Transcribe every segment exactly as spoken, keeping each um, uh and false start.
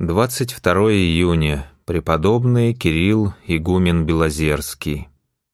двадцать второе июня. Преподобный Кирилл игумен Белозерский.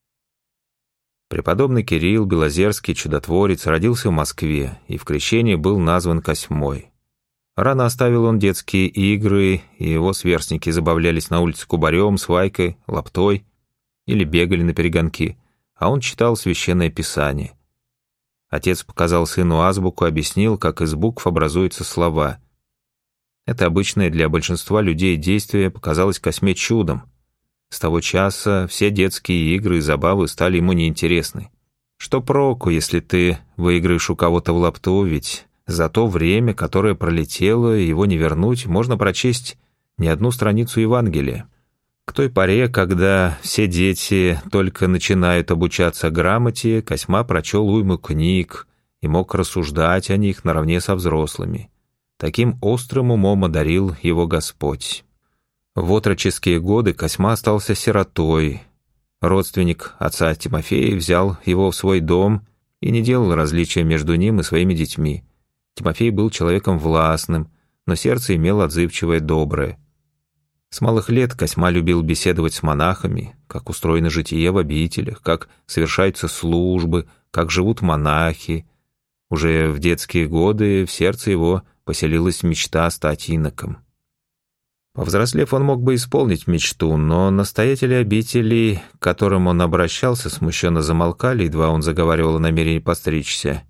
Преподобный Кирилл Белозерский, чудотворец, родился в Москве и в крещении был назван Косьмой. Рано оставил он детские игры, и его сверстники забавлялись на улице кубарем, свайкой, лоптой или бегали на перегонки, а он читал священное писание. Отец показал сыну азбуку, объяснил, как из букв образуются слова. Это обычное для большинства людей действие показалось Косьме чудом. С того часа все детские игры и забавы стали ему неинтересны. Что проку, если ты выиграешь у кого-то в лопту, ведь за то время, которое пролетело, его не вернуть, можно прочесть не одну страницу Евангелия. К той поре, когда все дети только начинают обучаться грамоте, Косьма прочел уйму книг и мог рассуждать о них наравне со взрослыми. Таким острым умом одарил его Господь. В отроческие годы Косьма остался сиротой. Родственник отца Тимофея взял его в свой дом и не делал различия между ним и своими детьми. Тимофей был человеком властным, но сердце имел отзывчивое, доброе. С малых лет Косьма любил беседовать с монахами, как устроено житие в обителях, как совершаются службы, как живут монахи. Уже в детские годы в сердце его поселилась мечта стать иноком. Повзрослев, он мог бы исполнить мечту, но настоятели обителей, к которым он обращался, смущенно замолкали, едва он заговаривал о намерении постричься.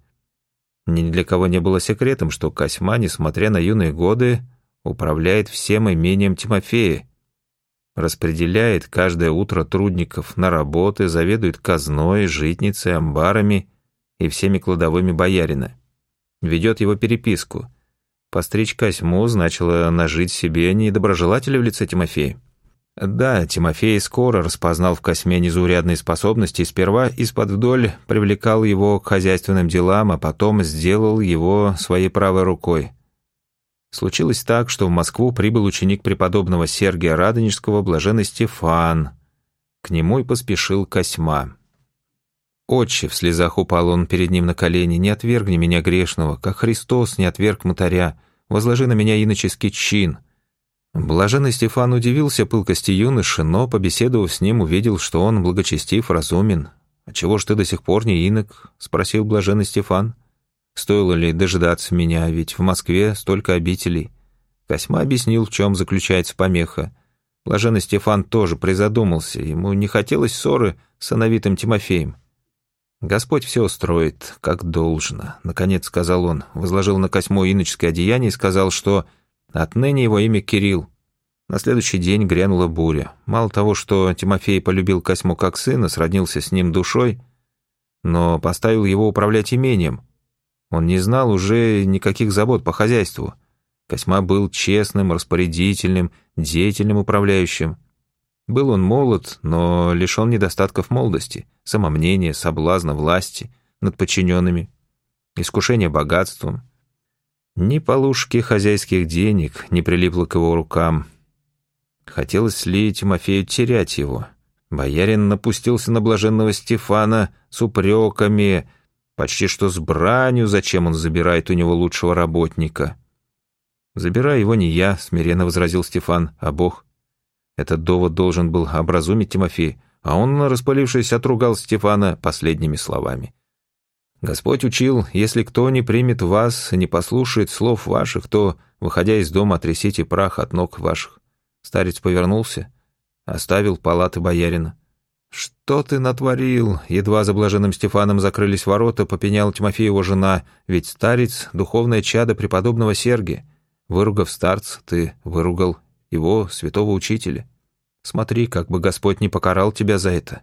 Ни для кого не было секретом, что Косьма, несмотря на юные годы, управляет всем имением Тимофея, распределяет каждое утро трудников на работы, заведует казной, житницей, амбарами и всеми кладовыми боярина. Ведет его переписку. Постричь Косьму значило нажить себе недоброжелателя в лице Тимофея. Да, Тимофей скоро распознал в Косьме незаурядные способности и сперва исподвдоль привлекал его к хозяйственным делам, а потом сделал его своей правой рукой. Случилось так, что в Москву прибыл ученик преподобного Сергия Радонежского, блаженный Стефан. К нему и поспешил Косьма. «Отче», — в слезах упал он перед ним на колени, — «не отвергни меня грешного, как Христос не отверг мытаря, возложи на меня иноческий чин». Блаженный Стефан удивился пылкости юноши, но, побеседовав с ним, увидел, что он благочестив, разумен. «А чего ж ты до сих пор не инок?» — спросил блаженный Стефан. «Стоило ли дожидаться меня, ведь в Москве столько обителей?» Косьма объяснил, в чем заключается помеха. Блаженный Стефан тоже призадумался, ему не хотелось ссоры с сыновитым Тимофеем. «Господь все устроит, как должно», — наконец сказал он, возложил на Косьму иноческое одеяние и сказал, что отныне его имя Кирилл. На следующий день грянула буря. Мало того, что Тимофей полюбил Косьму как сына, сроднился с ним душой, но поставил его управлять имением. Он не знал уже никаких забот по хозяйству. Косьма был честным, распорядительным, деятельным управляющим. Был он молод, но лишен недостатков молодости, самомнения, соблазна, власти над подчиненными, искушения богатством. Ни полушки хозяйских денег не прилипло к его рукам. Хотелось ли Тимофею терять его? Боярин напустился на блаженного Стефана с упреками, почти что с бранью, зачем он забирает у него лучшего работника. «Забирай его не я», — смиренно возразил Стефан, — «а Бог». Этот довод должен был образумить Тимофея, а он, распалившись, отругал Стефана последними словами. «Господь учил, если кто не примет вас и не послушает слов ваших, то, выходя из дома, отрясите прах от ног ваших». Старец повернулся, оставил палаты боярина. «Что ты натворил?» Едва за блаженным Стефаном закрылись ворота, попеняла Тимофею его жена, ведь старец — духовное чадо преподобного Сергия. Выругав старца, ты выругал его, святого учителя. Смотри, как бы Господь не покарал тебя за это».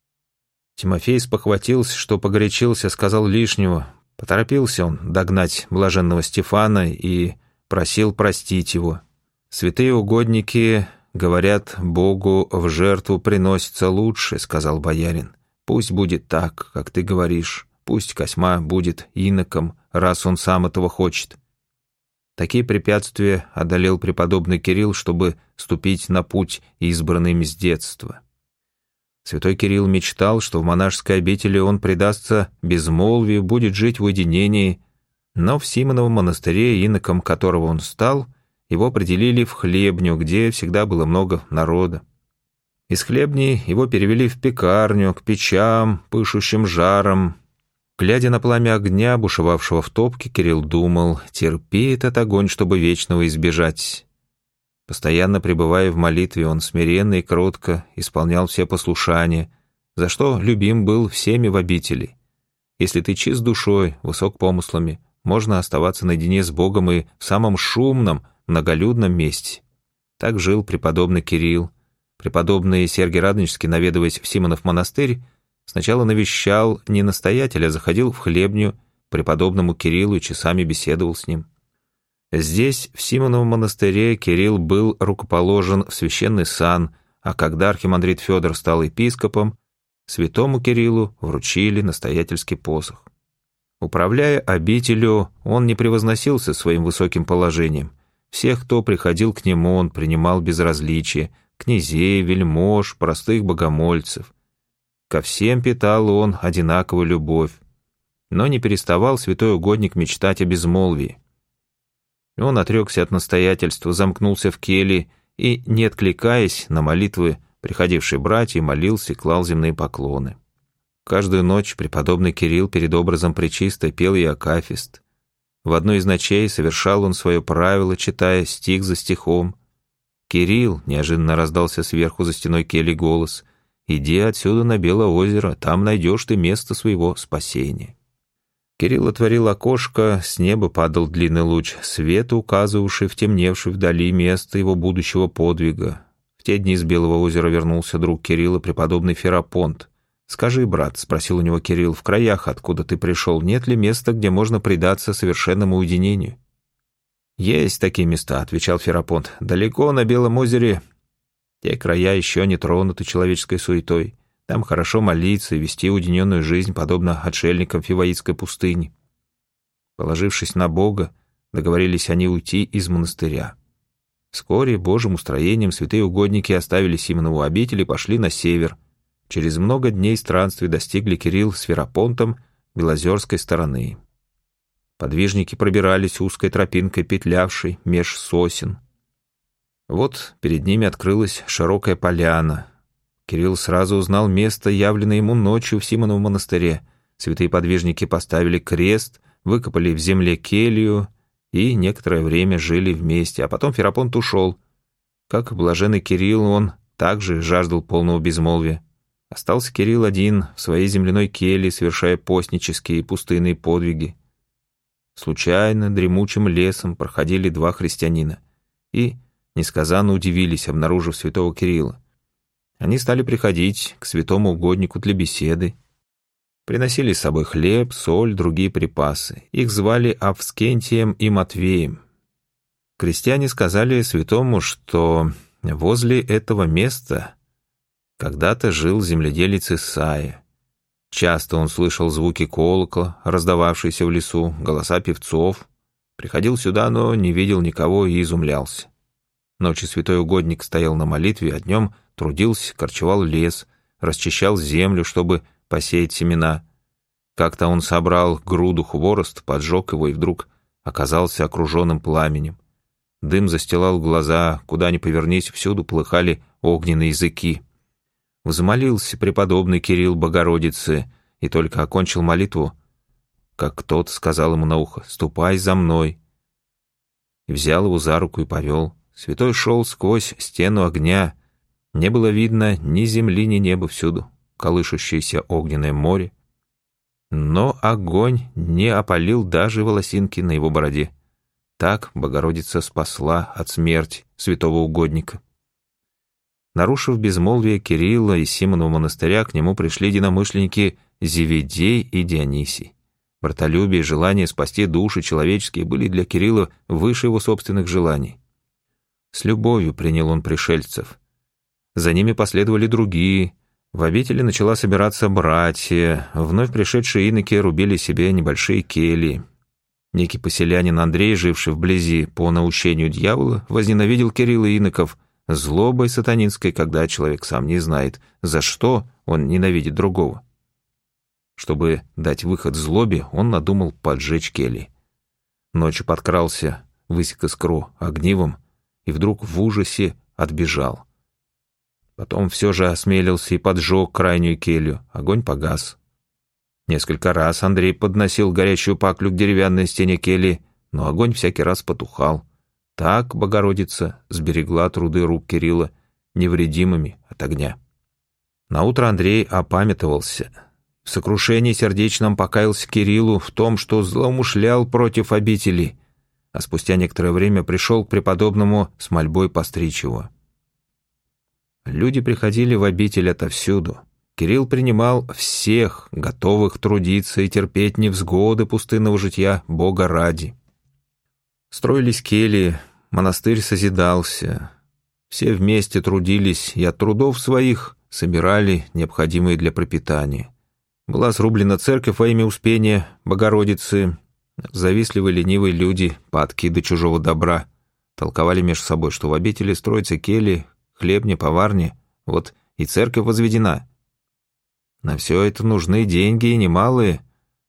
Тимофей спохватился, что погорячился, сказал лишнего. Поторопился он догнать блаженного Стефана и просил простить его. «Святые угодники, говорят, Богу в жертву приносится лучше», — сказал боярин. «Пусть будет так, как ты говоришь. Пусть Косьма будет иноком, раз он сам этого хочет». Такие препятствия одолел преподобный Кирилл, чтобы ступить на путь, избранный им с детства. Святой Кирилл мечтал, что в монашеской обители он предастся безмолвию, будет жить в уединении, но в Симоновом монастыре, иноком которого он стал, его определили в хлебню, где всегда было много народа. Из хлебни его перевели в пекарню, к печам, пышущим жаром. Глядя на пламя огня, бушевавшего в топке, Кирилл думал: терпи этот огонь, чтобы вечного избежать. Постоянно пребывая в молитве, он смиренно и кротко исполнял все послушания, за что любим был всеми в обители. Если ты чист душой, высок помыслами, можно оставаться наедине с Богом и в самом шумном, многолюдном месте. Так жил преподобный Кирилл. Преподобный Сергий Радонежский, наведываясь в Симонов монастырь, сначала навещал не настоятеля, а заходил в хлебню к преподобному Кириллу и часами беседовал с ним. Здесь, в Симоновом монастыре, Кирилл был рукоположен в священный сан, а когда архимандрит Федор стал епископом, святому Кириллу вручили настоятельский посох. Управляя обителью, он не превозносился своим высоким положением. Всех, кто приходил к нему, он принимал без различия: князей, вельмож, простых богомольцев. Ко всем питал он одинаковую любовь, но не переставал святой угодник мечтать о безмолвии. Он отрекся от настоятельства, замкнулся в келье и, не откликаясь на молитвы приходившие братья, молился и клал земные поклоны. Каждую ночь преподобный Кирилл перед образом Пречистой пел и акафист. В одну из ночей совершал он свое правило, читая стих за стихом. «Кирилл», — неожиданно раздался сверху за стеной кельи голос, — «иди отсюда на Белое озеро, там найдешь ты место своего спасения». Кирилл отворил окошко, с неба падал длинный луч света, указывавший в темневший вдали место его будущего подвига. В те дни с Белого озера вернулся друг Кирилла, преподобный Ферапонт. «Скажи, брат», — спросил у него Кирилл, — «в краях, откуда ты пришел, нет ли места, где можно предаться совершенному уединению?» «Есть такие места», — отвечал Ферапонт. «Далеко на Белом озере те края еще не тронуты человеческой суетой. Там хорошо молиться и вести уединенную жизнь, подобно отшельникам Фиваитской пустыни». Положившись на Бога, договорились они уйти из монастыря. Вскоре Божьим устроением святые угодники оставили Симонову обитель и пошли на север. Через много дней странствий достигли Кирилл с Ферапонтом Белозерской стороны. Подвижники пробирались узкой тропинкой, петлявшей меж сосен. Вот перед ними открылась широкая поляна. Кирилл сразу узнал место, явленное ему ночью в Симоновом монастыре. Святые подвижники поставили крест, выкопали в земле келью и некоторое время жили вместе, а потом Ферапонт ушел. Как блаженный Кирилл, он также жаждал полного безмолвия. Остался Кирилл один в своей земляной келье, совершая постнические и пустынные подвиги. Случайно дремучим лесом проходили два христианина и несказанно удивились, обнаружив святого Кирилла. Они стали приходить к святому угоднику для беседы. Приносили с собой хлеб, соль, другие припасы. Их звали Авскентием и Матвеем. Крестьяне сказали святому, что возле этого места когда-то жил земледелец Исаия. Часто он слышал звуки колокола, раздававшиеся в лесу, голоса певцов. Приходил сюда, но не видел никого и изумлялся. Ночью святой угодник стоял на молитве, а днем трудился, корчевал лес, расчищал землю, чтобы посеять семена. Как-то он собрал груду хворост, поджег его и вдруг оказался окруженным пламенем. Дым застилал глаза, куда ни повернись, всюду полыхали огненные языки. Взмолился преподобный Кирилл Богородице и только окончил молитву, как кто-то сказал ему на ухо: «Ступай за мной». И взял его за руку и повел. Святой шел сквозь стену огня. Не было видно ни земли, ни неба, всюду колышущееся огненное море. Но огонь не опалил даже волосинки на его бороде. Так Богородица спасла от смерти святого угодника. Нарушив безмолвие Кирилла и Симонова монастыря, к нему пришли единомышленники Зеведей и Дионисий. Братолюбие и желание спасти души человеческие были для Кирилла выше его собственных желаний. С любовью принял он пришельцев. За ними последовали другие. В обители начала собираться братья. Вновь пришедшие иноки рубили себе небольшие кельи. Некий поселянин Андрей, живший вблизи по наущению дьявола, возненавидел Кирилла и иноков злобой сатанинской, когда человек сам не знает, за что он ненавидит другого. Чтобы дать выход злобе, он надумал поджечь кельи. Ночью подкрался высек искру огнивом и вдруг в ужасе отбежал. Потом все же осмелился и поджег крайнюю келью. Огонь погас. Несколько раз Андрей подносил горячую паклю к деревянной стене кельи, но огонь всякий раз потухал. Так Богородица сберегла труды рук Кирилла невредимыми от огня. Наутро Андрей опамятовался. В сокрушении сердечном покаялся Кириллу в том, что злоумышлял против обители, а спустя некоторое время пришел к преподобному с мольбой постричь его. Люди приходили в обитель отовсюду. Кирилл принимал всех, готовых трудиться и терпеть невзгоды пустынного житья Бога ради. Строились кельи, монастырь созидался. Все вместе трудились и от трудов своих собирали необходимые для пропитания. Была срублена церковь во имя Успения Богородицы. Завистливые ленивые люди, падки до чужого добра, толковали между собой, что в обители строятся кельи, хлебни, поварни, вот и церковь возведена. На все это нужны деньги и немалые.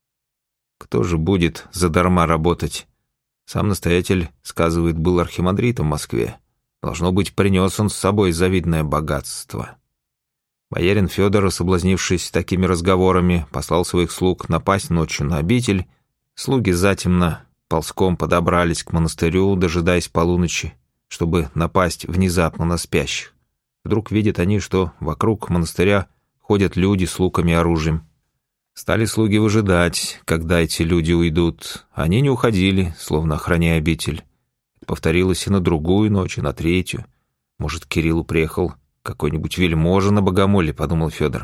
Кто же будет задарма работать? Сам настоятель, сказывает, был архимандритом в Москве. Должно быть, принес он с собой завидное богатство. Боярин Федор, соблазнившись такими разговорами, послал своих слуг напасть ночью на обитель. Слуги затемно ползком подобрались к монастырю, дожидаясь полуночи, чтобы напасть внезапно на спящих. Вдруг видят они, что вокруг монастыря ходят люди с луками и оружием. Стали слуги выжидать, когда эти люди уйдут. Они не уходили, словно охраняя обитель. Повторилось и на другую ночь, и на третью. Может, к Кириллу приехал какой-нибудь вельможа на богомоле, подумал Федор.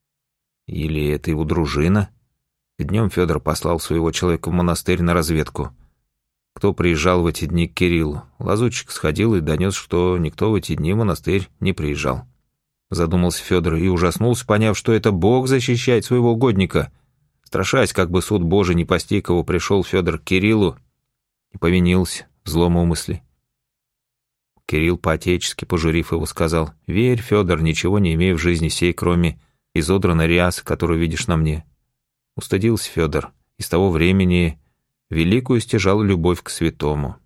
Или это его дружина? Днем Федор послал своего человека в монастырь на разведку. Кто приезжал в эти дни к Кириллу? Лазутчик сходил и донес, что никто в эти дни в монастырь не приезжал. Задумался Федор и ужаснулся, поняв, что это Бог защищает своего угодника. Страшась, как бы суд Божий не постиг его, пришел Федор к Кириллу и повинился в злом умысле. Кирилл, по-отечески пожурив его, сказал: «Верь, Федор, ничего не имею в жизни сей, кроме изодранной рясы, которую видишь на мне». Устыдился Федор, и с того времени великую стяжал любовь к святому.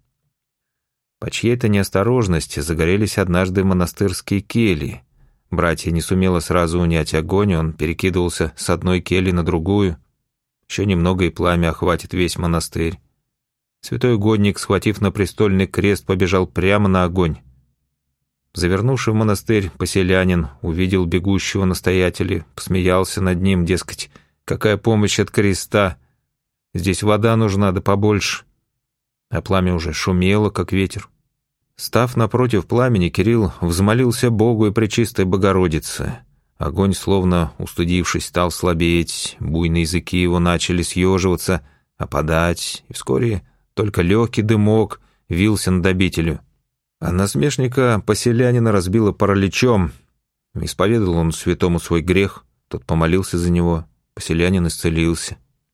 По чьей-то неосторожности загорелись однажды монастырские кельи. Братья не сумело сразу унять огонь, он перекидывался с одной кельи на другую. Еще немного, и пламя охватит весь монастырь. Святой угодник, схватив на престольный крест, побежал прямо на огонь. Завернувший в монастырь поселянин увидел бегущего настоятеля, посмеялся над ним, дескать, какая помощь от креста, здесь вода нужна да побольше. А пламя уже шумело, как ветер. Став напротив пламени, Кирилл взмолился Богу и Пречистой Богородице. Огонь, словно устыдившись, стал слабеть, буйные языки его начали съеживаться, опадать, и вскоре только легкий дымок вился над обителью. А насмешника поселянина разбило параличом. Исповедал он святому свой грех, тот помолился за него, поселянин исцелился.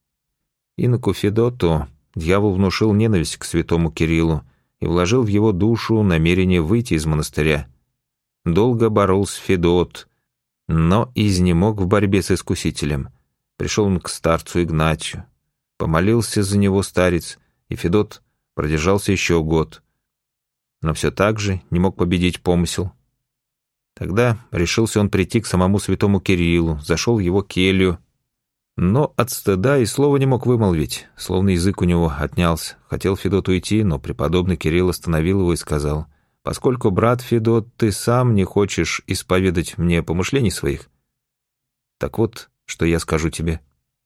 Иноку Федоту дьявол внушил ненависть к святому Кириллу и вложил в его душу намерение выйти из монастыря. Долго боролся Федот, но изнемог в борьбе с искусителем. Пришел он к старцу Игнатию. Помолился за него старец, и Федот продержался еще год. Но все так же не мог победить помысел. Тогда решился он прийти к самому святому Кириллу, зашел в его келью, но от стыда и слова не мог вымолвить, словно язык у него отнялся. Хотел Федот уйти, но преподобный Кирилл остановил его и сказал: «Поскольку, брат Федот, ты сам не хочешь исповедать мне помышлений своих, так вот, что я скажу тебе».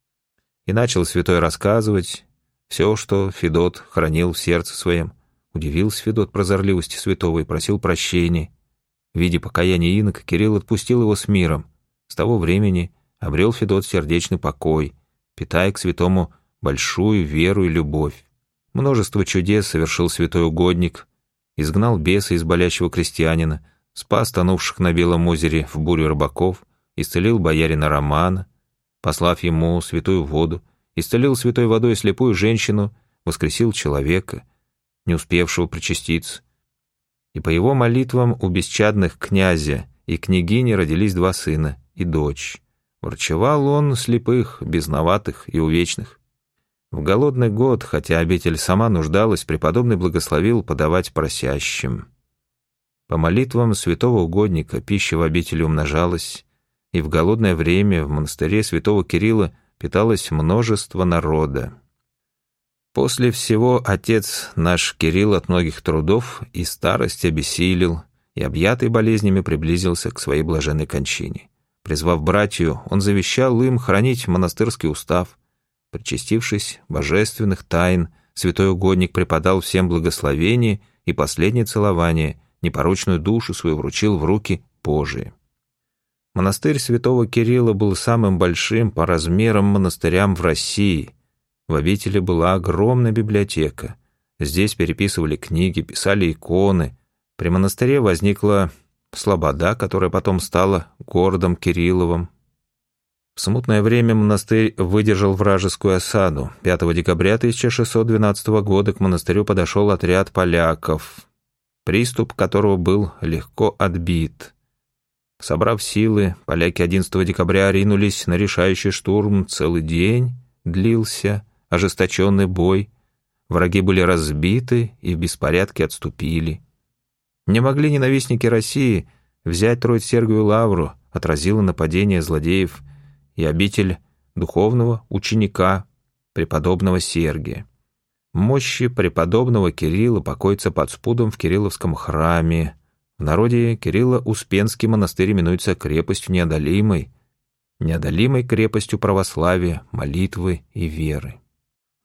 И начал святой рассказывать все, что Федот хранил в сердце своем. Удивился Федот прозорливости святого и просил прощения. В виде покаяния инока Кирилл отпустил его с миром. С того времени обрел Федот сердечный покой, питая к святому большую веру и любовь. Множество чудес совершил святой угодник, изгнал беса из болящего крестьянина, спас тонувших на Белом озере в бурю рыбаков, исцелил боярина Романа, послав ему святую воду, исцелил святой водой слепую женщину, воскресил человека, не успевшего причаститься. И по его молитвам у бесчадных князя и княгини родились два сына и дочь. Врачевал он слепых, безноватых и увечных. В голодный год, хотя обитель сама нуждалась, преподобный благословил подавать просящим. По молитвам святого угодника пища в обители умножалась, и в голодное время в монастыре святого Кирилла питалось множество народа. После всего отец наш Кирилл от многих трудов и старости обессилел, и, объятый болезнями, приблизился к своей блаженной кончине. Призвав братью, он завещал им хранить монастырский устав. Причастившись божественных тайн, святой угодник преподал всем благословение и последнее целование, непорочную душу свою вручил в руки Божии. Монастырь святого Кирилла был самым большим по размерам монастырям в России. В обители была огромная библиотека. Здесь переписывали книги, писали иконы. При монастыре возникла слобода, которая потом стала городом Кирилловым. В смутное время монастырь выдержал вражескую осаду. пятого декабря тысяча шестьсот двенадцатого года к монастырю подошел отряд поляков, приступ которого был легко отбит. Собрав силы, поляки одиннадцатого декабря ринулись на решающий штурм. Целый день длился ожесточенный бой. Враги были разбиты и в беспорядке отступили. Не могли ненавистники России взять Троиц-Сергиеву лавру, отразило нападение злодеев и обитель духовного ученика преподобного Сергия. Мощи преподобного Кирилла покоятся под спудом в Кирилловском храме. В народе Кирилло-Успенский монастырь именуется крепостью неодолимой, неодолимой крепостью православия, молитвы и веры.